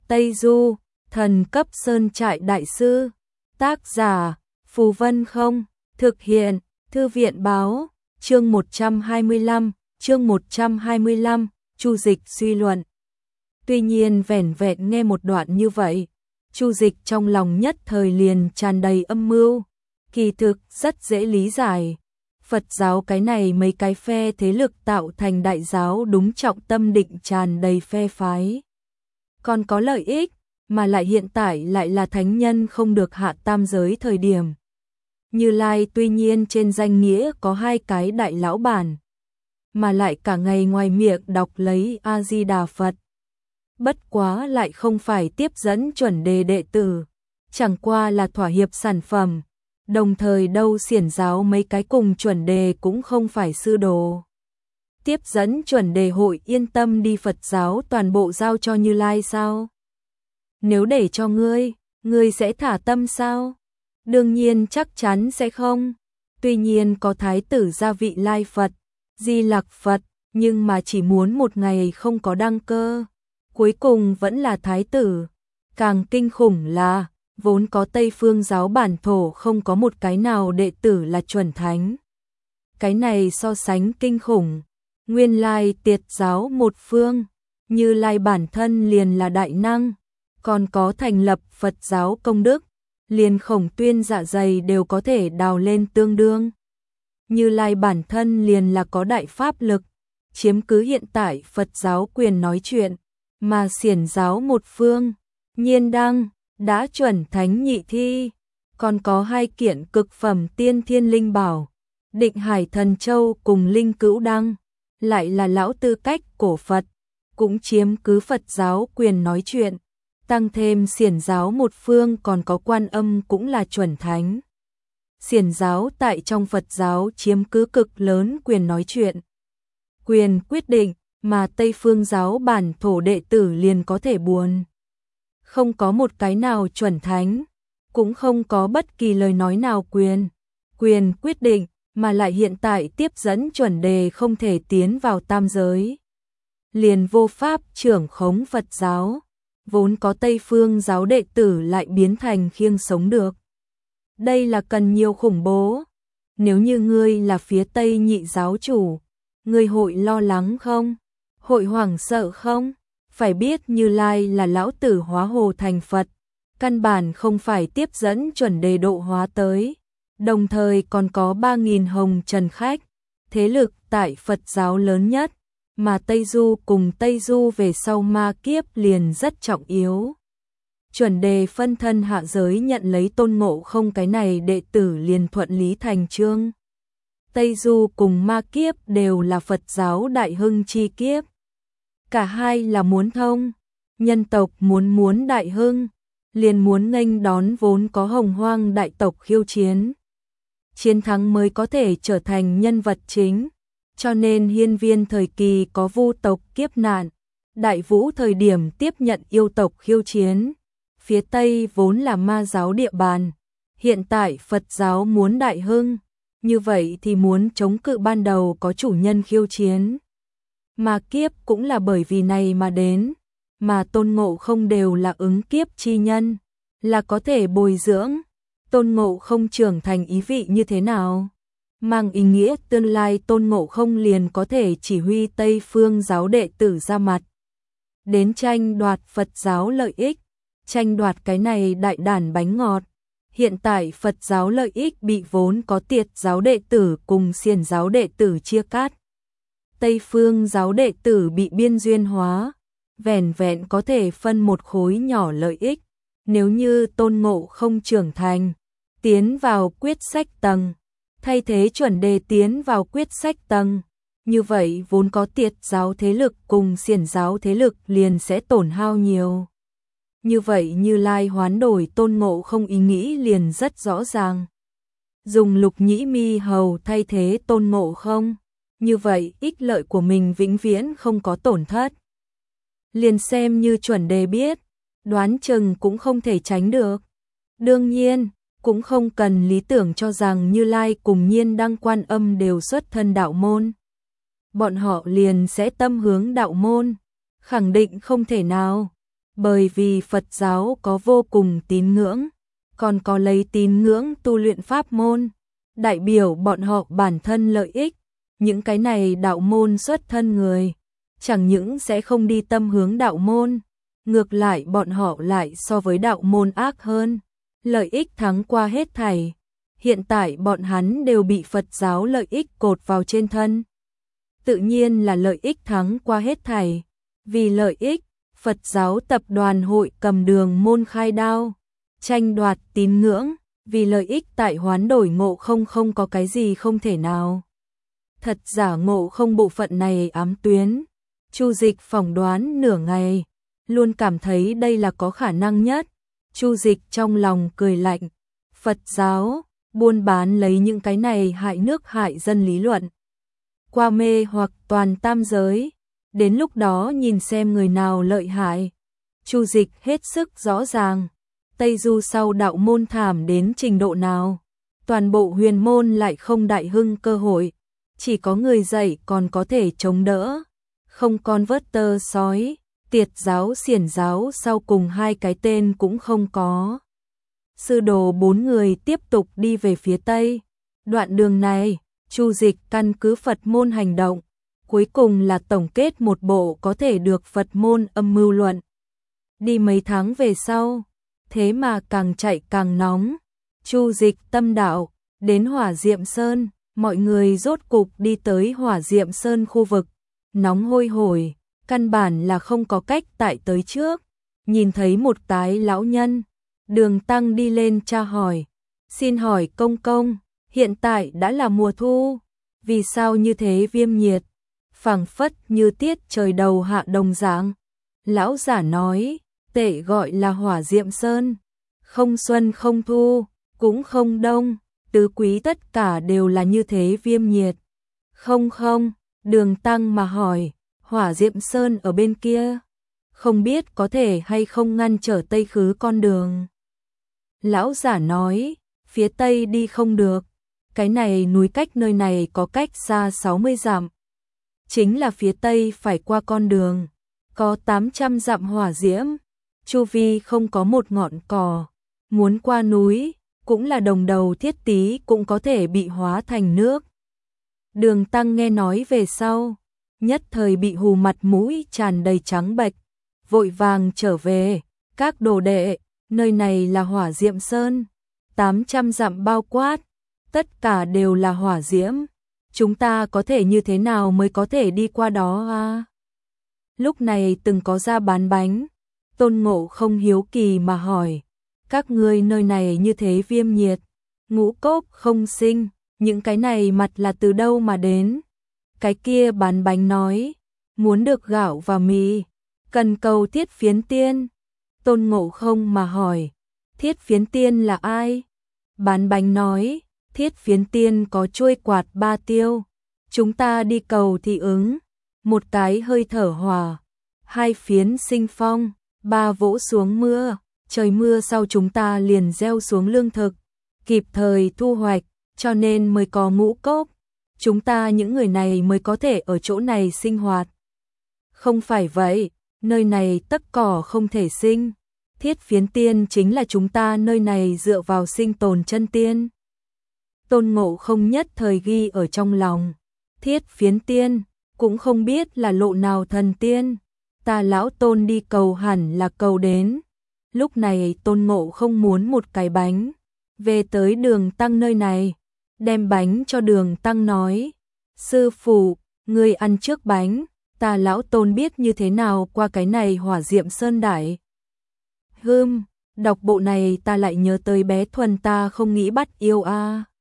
Tây Du, thần cấp sơn trại đại sư. Tác giả, Phù Vân Không. Thực hiện, Thư viện báo. Chương 125, Chu Dịch suy luận. Tuy nhiên vẻn vẹn nghe một đoạn như vậy, Chu Dịch trong lòng nhất thời liền tràn đầy âm mưu. Kỳ thực rất dễ lý giải. Phật giáo cái này mấy cái phe thế lực tạo thành đại giáo đúng trọng tâm định tràn đầy phe phái. Còn có lợi ích, mà lại hiện tại lại là thánh nhân không được hạ tam giới thời điểm. Như Lai tuy nhiên trên danh nghĩa có hai cái đại lão bản, mà lại cả ngày ngoài miệng đọc lấy A-di-đà Phật. Bất quá lại không phải tiếp dẫn chuẩn đề đệ tử, chẳng qua là thỏa hiệp sản phẩm, đồng thời đâu xiển giáo mấy cái cùng chuẩn đề cũng không phải sư đồ. Tiếp dẫn chuẩn đề hội yên tâm đi Phật giáo toàn bộ giao cho Như Lai sao? Nếu để cho ngươi sẽ thả tâm sao? Đương nhiên chắc chắn sẽ không. Tuy nhiên có thái tử gia vị Lai Phật, Di Lặc Phật, nhưng mà chỉ muốn một ngày không có đăng cơ. Cuối cùng vẫn là thái tử. Càng kinh khủng là, vốn có Tây Phương giáo bản thổ không có một cái nào đệ tử là chuẩn thánh. Cái này so sánh kinh khủng. Nguyên lai Tiệt giáo một phương, Như Lai bản thân liền là đại năng, còn có thành lập Phật giáo công đức, liền Khổng Tuyên dạ dày đều có thể đào lên tương đương. Như Lai bản thân liền là có đại pháp lực, chiếm cứ hiện tại Phật giáo quyền nói chuyện, mà xiển giáo một phương, Nhiên Đăng, đã chuẩn thánh nhị thi, còn có hai kiện cực phẩm tiên thiên linh bảo, Định Hải Thần Châu cùng Linh Cữu Đăng, lại là lão tư cách cổ Phật, cũng chiếm cứ Phật giáo quyền nói chuyện, tăng thêm xiển giáo một phương còn có Quan Âm cũng là chuẩn thánh. Xiển giáo tại trong Phật giáo chiếm cứ cực lớn quyền nói chuyện, quyền quyết định, mà Tây Phương giáo bản thổ đệ tử liền có thể buồn. Không có một cái nào chuẩn thánh, cũng không có bất kỳ lời nói nào quyền quyết định, mà lại hiện tại tiếp dẫn chuẩn đề không thể tiến vào tam giới. Liền vô pháp trưởng khống Phật giáo, vốn có Tây Phương giáo đệ tử lại biến thành khiêng sống được. Đây là cần nhiều khủng bố. Nếu như ngươi là phía Tây nhị giáo chủ, ngươi hội lo lắng không? Hội hoảng sợ không? Phải biết Như Lai là lão tử hóa hồ thành Phật, căn bản không phải tiếp dẫn chuẩn đề độ hóa tới, đồng thời còn có 3.000 hồng trần khách, thế lực tại Phật giáo lớn nhất, mà Tây Du cùng Tây Du về sau ma kiếp liền rất trọng yếu. Chuẩn đề phân thân hạ giới nhận lấy Tôn Ngộ Không cái này đệ tử liền thuận lý thành chương. Tây Du cùng ma kiếp đều là Phật giáo đại hưng chi kiếp. Cả hai là muốn thông, nhân tộc muốn đại hưng, liền muốn nghênh đón vốn có hồng hoang đại tộc khiêu chiến. Chiến thắng mới có thể trở thành nhân vật chính, cho nên hiên viên thời kỳ có vu tộc kiếp nạn, đại vũ thời điểm tiếp nhận yêu tộc khiêu chiến. Phía Tây vốn là ma giáo địa bàn, hiện tại Phật giáo muốn đại hưng, như vậy thì muốn chống cự ban đầu có chủ nhân khiêu chiến. Mà kiếp cũng là bởi vì này mà đến, mà Tôn Ngộ Không đều là ứng kiếp chi nhân, là có thể bồi dưỡng. Tôn Ngộ Không trưởng thành ý vị như thế nào? Mang ý nghĩa tương lai Tôn Ngộ Không liền có thể chỉ huy Tây Phương giáo đệ tử ra mặt, đến tranh đoạt Phật giáo lợi ích, tranh đoạt cái này đại đản bánh ngọt. Hiện tại Phật giáo lợi ích bị vốn có Tiệt giáo đệ tử cùng xiển giáo đệ tử chia cắt. Tây Phương giáo đệ tử bị biên duyên hóa, vẻn vẹn có thể phân một khối nhỏ lợi ích. Nếu như Tôn Ngộ Không trưởng thành, tiến vào quyết sách tầng, thay thế chuẩn đề tiến vào quyết sách tầng, như vậy vốn có Tiệt giáo thế lực cùng xiển giáo thế lực liền sẽ tổn hao nhiều. Như vậy Như Lai hoán đổi Tôn Ngộ Không ý nghĩ liền rất rõ ràng. Dùng Lục Nhĩ Mi Hầu thay thế Tôn Ngộ Không, như vậy ích lợi của mình vĩnh viễn không có tổn thất. Liền xem như chuẩn đề biết, đoán chừng cũng không thể tránh được. Đương nhiên, cũng không cần lý tưởng cho rằng Như Lai cùng Nhiên Đăng Quan Âm đều xuất thân đạo môn. Bọn họ liền sẽ tâm hướng đạo môn, khẳng định không thể nào. bởi vì Phật giáo có vô cùng tín ngưỡng, còn có lấy tín ngưỡng tu luyện pháp môn, đại biểu bọn họ bản thân lợi ích, những cái này đạo môn xuất thân người, chẳng những sẽ không đi tâm hướng đạo môn, ngược lại bọn họ lại so với đạo môn ác hơn, lợi ích thắng qua hết thảy. Hiện tại bọn hắn đều bị Phật giáo lợi ích cột vào trên thân. Tự nhiên là lợi ích thắng qua hết thảy. Vì lợi ích, Phật giáo tập đoàn hội cầm đường môn khai đao, tranh đoạt tín ngưỡng, vì lợi ích tại hoán đổi ngộ không có cái gì không thể nào. Thật giả ngộ không bộ phận này ám tuyến, Chu Dịch phỏng đoán nửa ngày, luôn cảm thấy đây là có khả năng nhất. Chu Dịch trong lòng cười lạnh, Phật giáo buôn bán lấy những cái này hại nước hại dân lý luận, qua mê hoặc toàn tam giới, đến lúc đó nhìn xem người nào lợi hại. Chu Dịch hết sức rõ ràng, Tây Du sau đạo môn thảm đến trình độ nào, toàn bộ huyền môn lại không đại hưng cơ hội, chỉ có người dạy còn có thể chống đỡ, không con vớt tơ sói, Tiệt giáo xiển giáo sau cùng hai cái tên cũng không có. Sư đồ 4 người tiếp tục đi về phía Tây. Đoạn đường này, Chu Dịch căn cứ Phật môn hành động, cuối cùng là tổng kết một bộ có thể được Phật môn âm mưu luận. Đi mấy tháng về sau, thế mà càng chạy càng nóng. Chu Dịch tâm đạo, đến Hỏa Diệm Sơn, mọi người rốt cục đi tới Hỏa Diệm Sơn khu vực, nóng hôi hổi, căn bản là không có cách tại tới trước. Nhìn thấy một tái lão nhân, Đường Tăng đi lên tra hỏi, xin hỏi công công, hiện tại đã là mùa thu, vì sao như thế viêm nhiệt, phảng phất như tiết trời đầu hạ đồng dạng. Lão giả nói, tệ gọi là Hỏa Diệm Sơn, không xuân không thu, cũng không đông, tứ quý tất cả đều là như thế viêm nhiệt. Không, Đường Tăng mà hỏi, Hỏa Diệm Sơn ở bên kia, không biết có thể hay không ngăn trở Tây khứ con đường. Lão giả nói, phía Tây đi không được, cái này núi cách nơi này có cách xa 60 dặm. Chính là phía Tây phải qua con đường, có 800 dặm hỏa diễm, chu vi không có một ngọn cỏ, muốn qua núi, cũng là đồng đầu thiết tí cũng có thể bị hóa thành nước. Đường Tăng nghe nói về sau, nhất thời bị hù mặt mũi tràn đầy trắng bệch, vội vàng trở về, các đồ đệ, nơi này là Hỏa Diệm Sơn, 800 dặm bao quát, tất cả đều là hỏa diễm, chúng ta có thể như thế nào mới có thể đi qua đó à? Lúc này từng có ra bán bánh, Tôn Ngộ không hiếu kỳ mà hỏi, các ngươi nơi này như thế viêm nhiệt, ngũ cốc không sinh, những cái này mặt là từ đâu mà đến? Cái kia bán bánh nói, muốn được gạo và mì, cần cầu Thiết Phiến Tiên. Tôn Ngộ không mà hỏi, Thiết Phiến Tiên là ai? Bán bánh nói, Thiết Phiến Tiên có chuôi quạt 3 tiêu, chúng ta đi cầu thì ứng, một cái hơi thở hỏa, 2 phiến sinh phong, 3 vỗ xuống mưa, trời mưa sau chúng ta liền gieo xuống lương thực, kịp thời thu hoạch, cho nên mới có ngũ cốc, chúng ta những người này mới có thể ở chỗ này sinh hoạt. Không phải vậy, nơi này tất cỏ không thể sinh, Thiết Phiến Tiên chính là chúng ta nơi này dựa vào sinh tồn chân tiên. Tôn Ngộ không nhất thời ghi ở trong lòng, Thiết Phiến Tiên, cũng không biết là lộ nào thần tiên, ta lão Tôn đi cầu hẳn là cầu đến. Lúc này Tôn Ngộ không muốn một cái bánh, về tới Đường Tăng nơi này, đem bánh cho Đường Tăng nói, sư phụ, ngươi ăn trước bánh, ta lão Tôn biết như thế nào qua cái này Hỏa Diệm Sơn đại. Đọc bộ này ta lại nhớ tới bé Thuần ta không nghĩ bắt yêu a.